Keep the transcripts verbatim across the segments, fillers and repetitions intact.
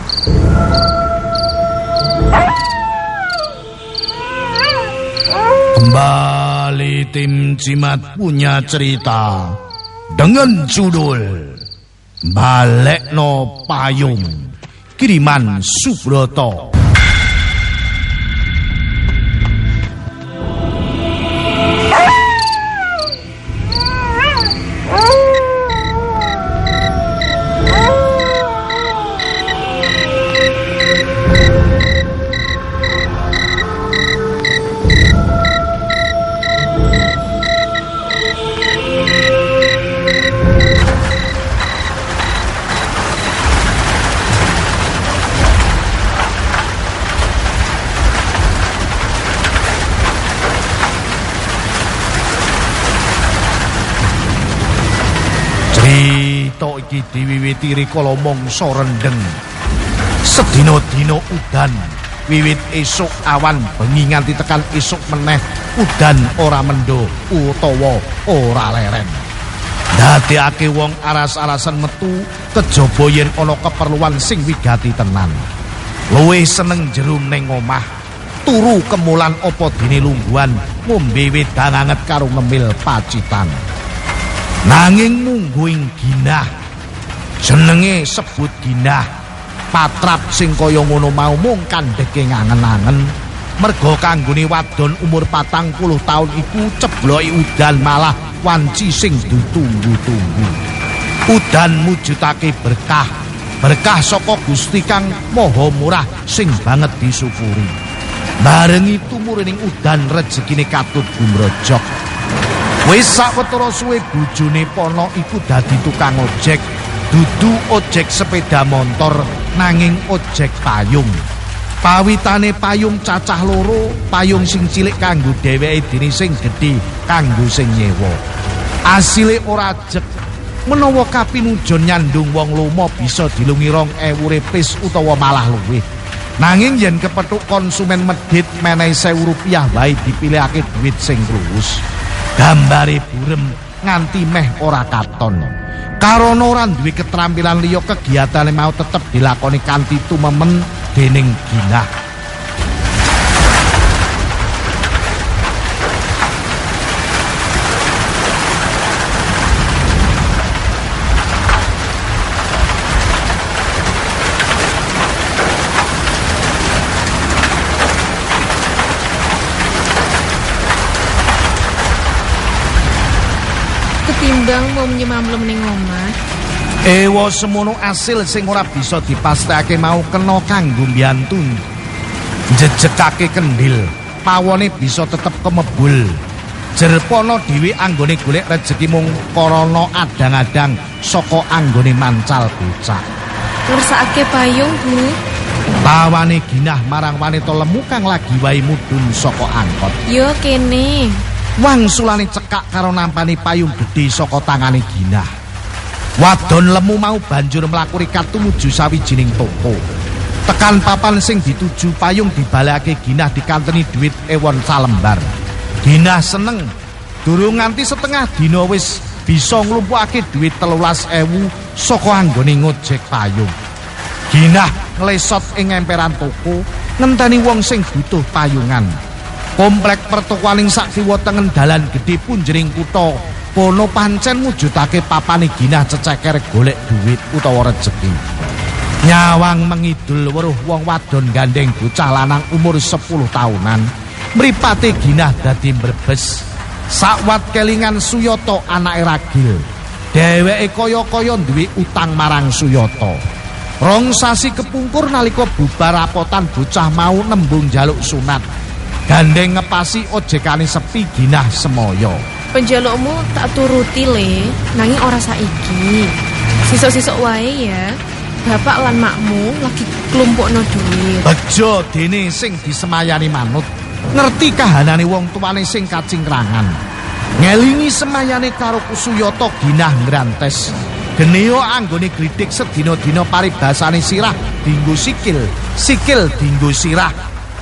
Kembali tim Cimat punya cerita dengan judul Balekno Payung, kiriman Subroto. Iki diwiwiti rikala mangsa rendheng. Sedina-dina udan, wiwit esuk awan bengi nganti tekan esuk meneh udan ora mendo utawa ora leren. Dadekake wong aras-arasan metu kejaba yen ana keperluan sing wigati tenan. Luwih seneng jero ning omah, turu kemulan apa dene lungguhan ngombe wedang anget karo ngemil pacitan. Nanging mungguing ginah jenenge sebut ginah, patrap sing kaya ngono mau mung kandheke ngangen-angen. Merga kanggone wadon umur patang puluh taun iku cebloki udan malah wanci sing ditunggu-tunggu. Udan mujudake berkah, berkah saka Gusti kang Maha Murah sing banget disyukuri. Barengi tumurining udan rejekine katut gumrojok. Wis sawetara suwe bojone Pono iku dadi tukang ojek. Dudu ojek sepeda motor nanging ojek payung. Pawitane payung cacah loro, payung sing cilik kanggo dheweke dene sing gedhe kanggo sing nyewa. Asile ora jek menawa kapinujon nyandung wong lomo bisa dilungi rong ewu repis utawa malah luwih. Nanging yen kepethuk konsumen medhit menehi sewu rupiah wae dipilihake duit sing luwus. Gambare burem nganti meh ora katon. Karana ora duwe keterampilan liya kegiatane mau tetep dilakoni kanthi tumemen dening ginah. Ketimbang mau nyemamlem ning omah. Ewa semono asil sing ora bisa dipastekake mau kena kanggo mbiyantu. Jejekake kendhil, pawone bisa tetep kemebul. Jerpono dhewe anggone golek rejeki mung karana adang-adang saka anggone mancal bocah. Ngersakake payung, Bu. Tawane ginah marang wanita lemu kang lagi wae mudhun saka angkot. Yo kene. Wangsulane cekak karo nampani payung gedhe saka tangane ginah. Wadon lemu mau banjur mlaku rikat tumuju sawijining toko. Tekan papan sing dituju payung dibalekake ginah dikanteni dhuwit ewon salembar. Ginah seneng. Durung nganti setengah dina wis bisa nglumpukake dhuwit telulas ewu saka anggone ngojek payung. Ginah nglesot ing emperan toko ngenteni wong sing butuh payungan. Komplek pertokoaning sak kiwa tengen dalan gedhe punjering kutha Pono pancen mujudake papane ginah ceceker golek duit utawa rejeki. Nyawang mengidul weruh wong wadon gandeng bocah lanang umur sepuluh taunan. Mripate ginah dadi mbrebes. Sakwat kelingan Suyata anake ragil. Dheweke kaya-kaya duwe utang marang Suyata. Rong sasi kepungkur nalika bubar rapotan bocah mau nembung jaluk sunat. Gandeng ngepasi ojekane sepi ginah semoyo. Penjalukmu tak turuti le, nanging ora saiki. Sisok-sisok wae ya. Bapak lan makmu lagi klumpukno duit. Bejo dene sing disemayani manut. Ngerti kahanane wong tuane sing kacingkrangan. Ngelingi semayane karo Suyata ginah ngrantes. Geneo anggone gritik sedina-dina paribasane sirah dinggo sikil, sikil dinggo sirah.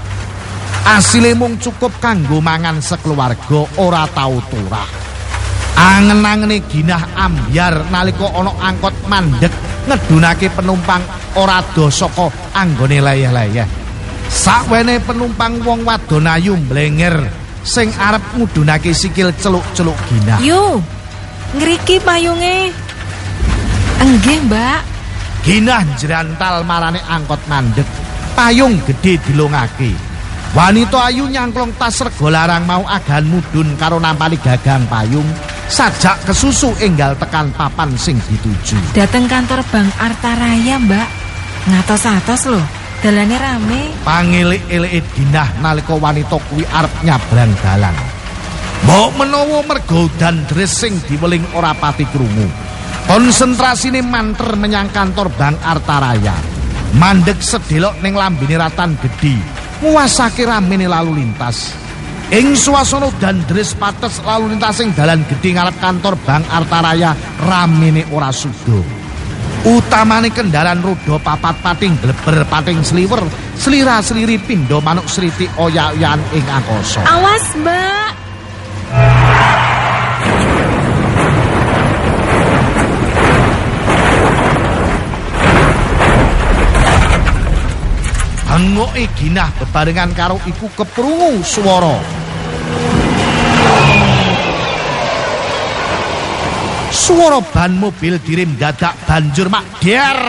Asile mung cukup kanggo mangan sekeluarga ora tau turah. Angen-angene ginah ambyar nalika ana angkot mandheg ngedunake penumpang ora do saka anggone layah-layah. Sakwene penumpang wong wadon ayu mblenger sing arep ngudunake sikil celuk-celuk Ginah. Yo, ngriki payunge. Enggih, Mbak. Ginah njrantal marane angkot mandeg. Payung gedhe dilongake. Wanita ayu nyangklong tas rega larang mau agan mudhun karo nampani gagang payung sajak kesusu enggal tekan papan sing dituju. Dateng kantor Bank Artaraya, Mbak. Ngatos-atos lho, dalane rame. Pangilik-ilike Ginah nalika wanita kuwi arep nyabrang dalan. Mbok menawa merga udan deres sing diweling ora pati krungu. Konsentrasine manter menyang kantor Bank Artaraya. Mandeg sedelok ning lambene ratan gedhi, nguwasake ramene lalu lintas. Ing swasana udan deres pates lalu lintas ing dalan gedhi ngarep kantor Bank Artaraya ramene ora sudo. Utamane kendaraan roda papat pating bleber pating sliwer, slira-sliri pindha manuk sritik oyak-oyakan ing angkasa. Awas, Mbak. Bengoke Ginah bebarengan karo iku keprungu swara. Swara ban mobil direm dadak banjur mak der.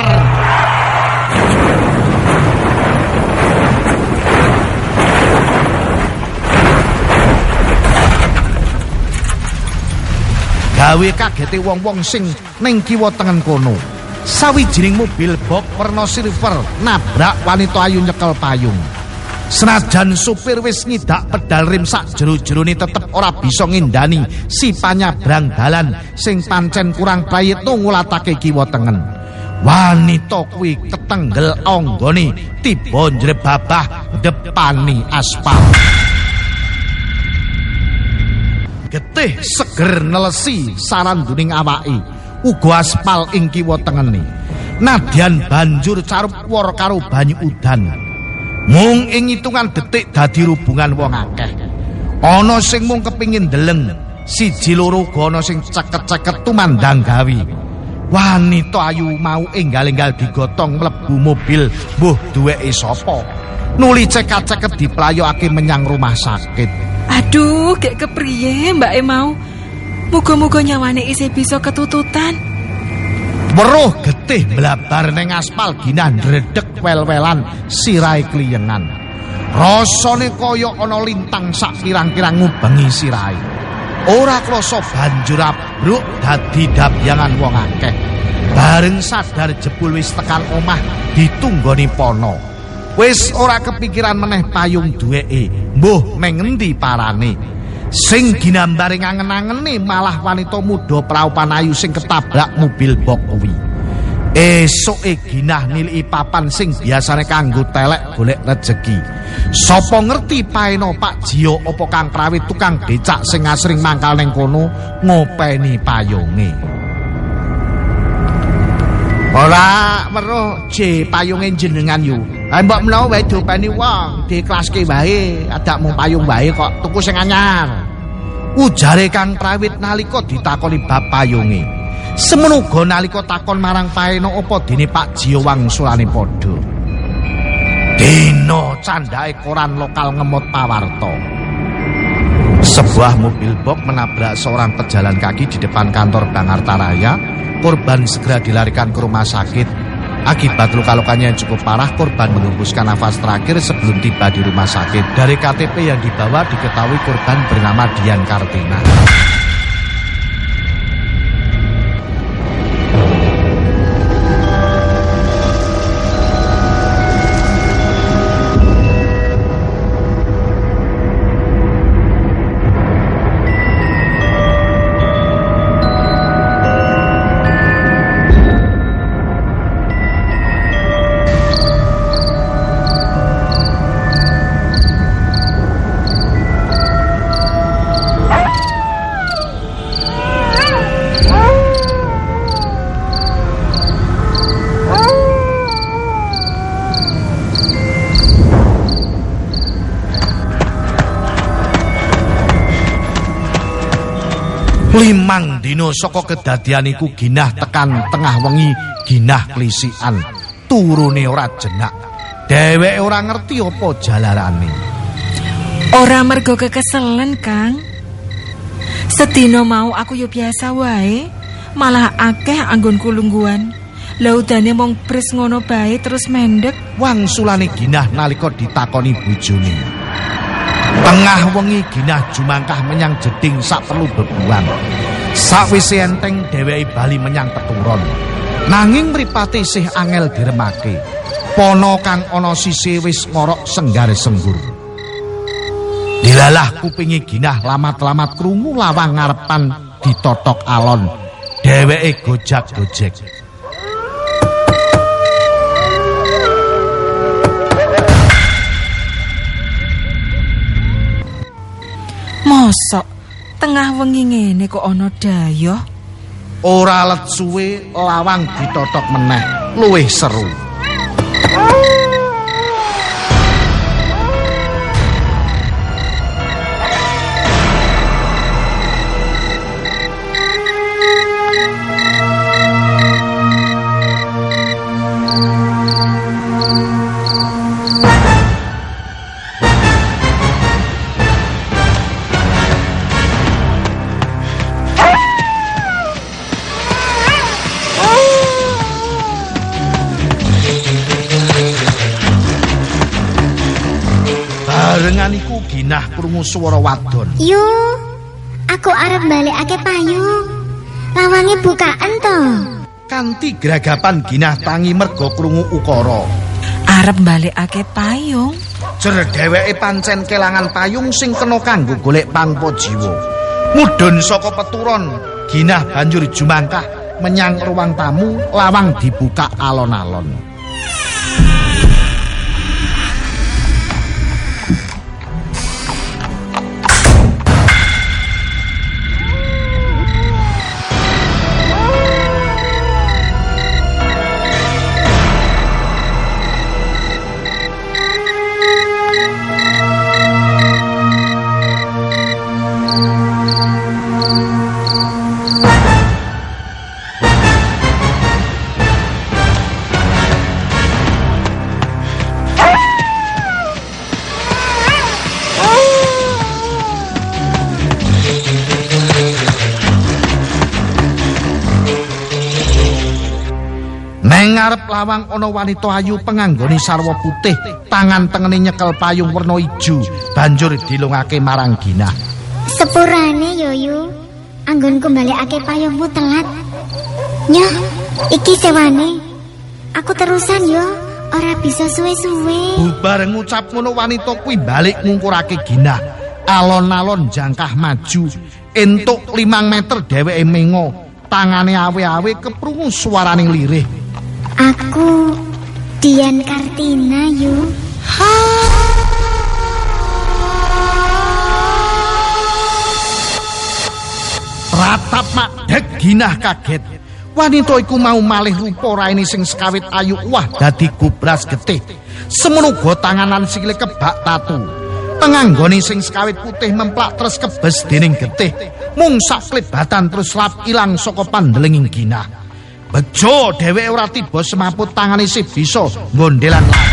Gawe kagete wong-wong sing ning kiwa tengen kono. Sawijining mobil box werna silver nabrak wanita ayu nyekel payung. Senajan supir wis ngidak pedal rem sak jero-jerone tetep ora bisa ngindani si panyabrang dalan sing pancen kurang prayitna ngulatake kiwa tengen. Wanita kuwi ketenggel anggone tiba njrebabah depani aspal. Getih seger nelesi saranduning awake. Uga aspal ing kiwa tengene. Nadyan banjur carup wor karo banyu udan. Mung ing hitungan detik dadi rubungan wong akeh. Ana sing mung kepingin ndeleng, siji loro uga ana sing ceket-ceket tumandang gawi. Wanita ayu mau enggal-enggal digotong mlebu mobil, mbuh duweke sapa. Nuli cekat-ceket diplayokake menyang rumah sakit. Aduh, gek kepriye mbake mau? Muga-muga nyawane isih bisa ketututan. Weruh getih blabar ning aspal Ginah ndredeg wel-welan sirahe kliyengan. Rasane kaya ana lintang sak pirang-pirang ngubengi sirahe. Ora krasa banjur abruk dadi dabyangan wong akeh. Bareng sadar jebul wis tekan omah ditunggoni pono. Wis ora kepikiran meneh payung duweke, mbuh meng ngendi parane. Sing ginambare ngangen-angene malah wanita muda praupan ayu sing ketabrak mobil box kuwi. Esuke Ginah niliki papan sing biasane kanggo telek golek rejeki. Sapa ngerti paeno Pak Jio apa Kang Prawit tukang becak sing asring mangkal ning kono ngopeni payunge. Ora weruh J payunge jenengan yu. Ha mbok menawa wae dopeni wong diklaske wae, adak mung payung wae kok tuku sing anyar. Ujare Kang Prawit nalika ditakoni bab payunge. Semono uga nalika takon marang paeno apa dene Pak Jio wangsulane padha. Dina candhake koran lokal ngemot pawarta. Sebuah mobil box menabrak seorang pejalan kaki di depan kantor Bank Artaraya. Korban segera dilarikan ke rumah sakit. Akibat luka-lukanya yang cukup parah, korban menghembuskan nafas terakhir sebelum tiba di rumah sakit. Dari K T P yang dibawa diketahui korban bernama Dian Kartina. Limang dina saka kedadian iku Ginah tekan tengah wengi Ginah klisikan, turune ora jenak. Dheweke ora ngerti apa jalarane. Ora mergo kekeselen, Kang. Sedina mau aku yo biasa wae, malah akeh anggonku lungguhan. Laudane mung bres ngono bae terus mendek. Wangsulane Ginah nalika ditakoni bojone. Tengah wengi Ginah jumangkah menyang jeding sak perlu bebuan. Sakwise enteng dheweke bali menyang peturon. Nanging mripate isih angel diremake. Pono kang ana sisih wis ngorok senggar senggur. Dilalah kupinge Ginah lamat-lamat krungu lawang ngarepan ditotok alon. Dheweke gojak-gojek. Mosok tengah wengi ngene kok ana dayoh. Ora let suwe lawang ditotok meneh, luwih seru. Barengan iku Ginah krungu swara wadon. Yo, aku arep balekake payung. Lawange bukaan to. Kanthi gragapan Ginah tangi merga krungu ukara. Arep balekake payung. Jer dheweke pancen kelangan payung sing kena kanggo golek pangpa jiwa. Mudhun saka peturon, Ginah banjur jumangkah menyang ruang tamu, lawang dibuka alon-alon. Ngarep lawang ana wanita ayu penganggone sarwa putih, tangan tengene nyekel payung werna ijo, banjur dilungake marang Ginah. Sepurane yo yu, anggonku balekake payungmu telat. Nyoh, iki sewane. Aku terusan yo, ora bisa suwe-suwe. Bubar ngucap ngono wanita kuwi balik ngungkurake Ginah. Alon-alon jangkah maju, entuk limang meter dheweke mengo, tangane awe-awe keprungu swaraning lirih. Aku Dian Kartina yu. Ratap madhek Ginah kaget. Wanita iku mau malih rupa raine sing sekawit ayu wah dadi gubras getih. Semono uga tanganan sikile kebak tatu. Tenganggone sing sekawit putih memplak terus kebes dening getih. Mung sak klebatan terus lap ilang saka pandelenging Ginah. Bejo dheweke ora tiba semaput tangane sih bisa ngondelan lawan.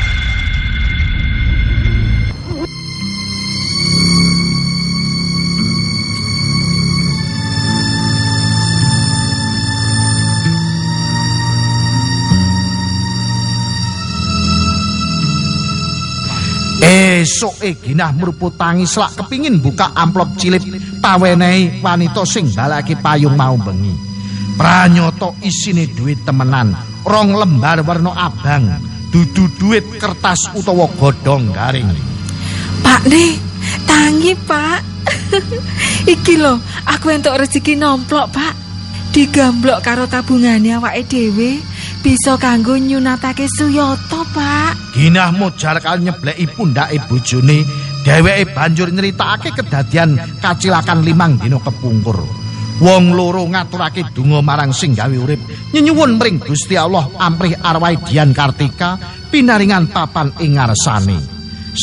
Esoke Ginah mruput tangis lak kepingin buka amplop cilip pawenehi wanita sing balake payung mau bengi. Pranyata isine duit temenan, rong lembar warna abang, dudu duit kertas utawa godhong garing. Pak Ne, tangi Pak. Iki lho, aku entuk rezeki nomplok Pak. Digamblok karo tabungane awake dhewe, bisa kanggo nyunatake Suyata Pak. Ginah mojar kal nyebleki pundhake bojone, dheweke banjur nyritakake kedadian kacilakan limang dina kepungkur. Wong loro ngaturake donga marang sing gawe urip, nyenyuwun mring Gusti Allah amprih arwahe Dian Kartika pinaringan papan ing ngarsane.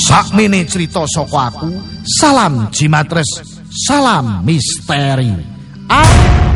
Sakmene crita saka aku, salam Jimatres, salam misteri. Ah.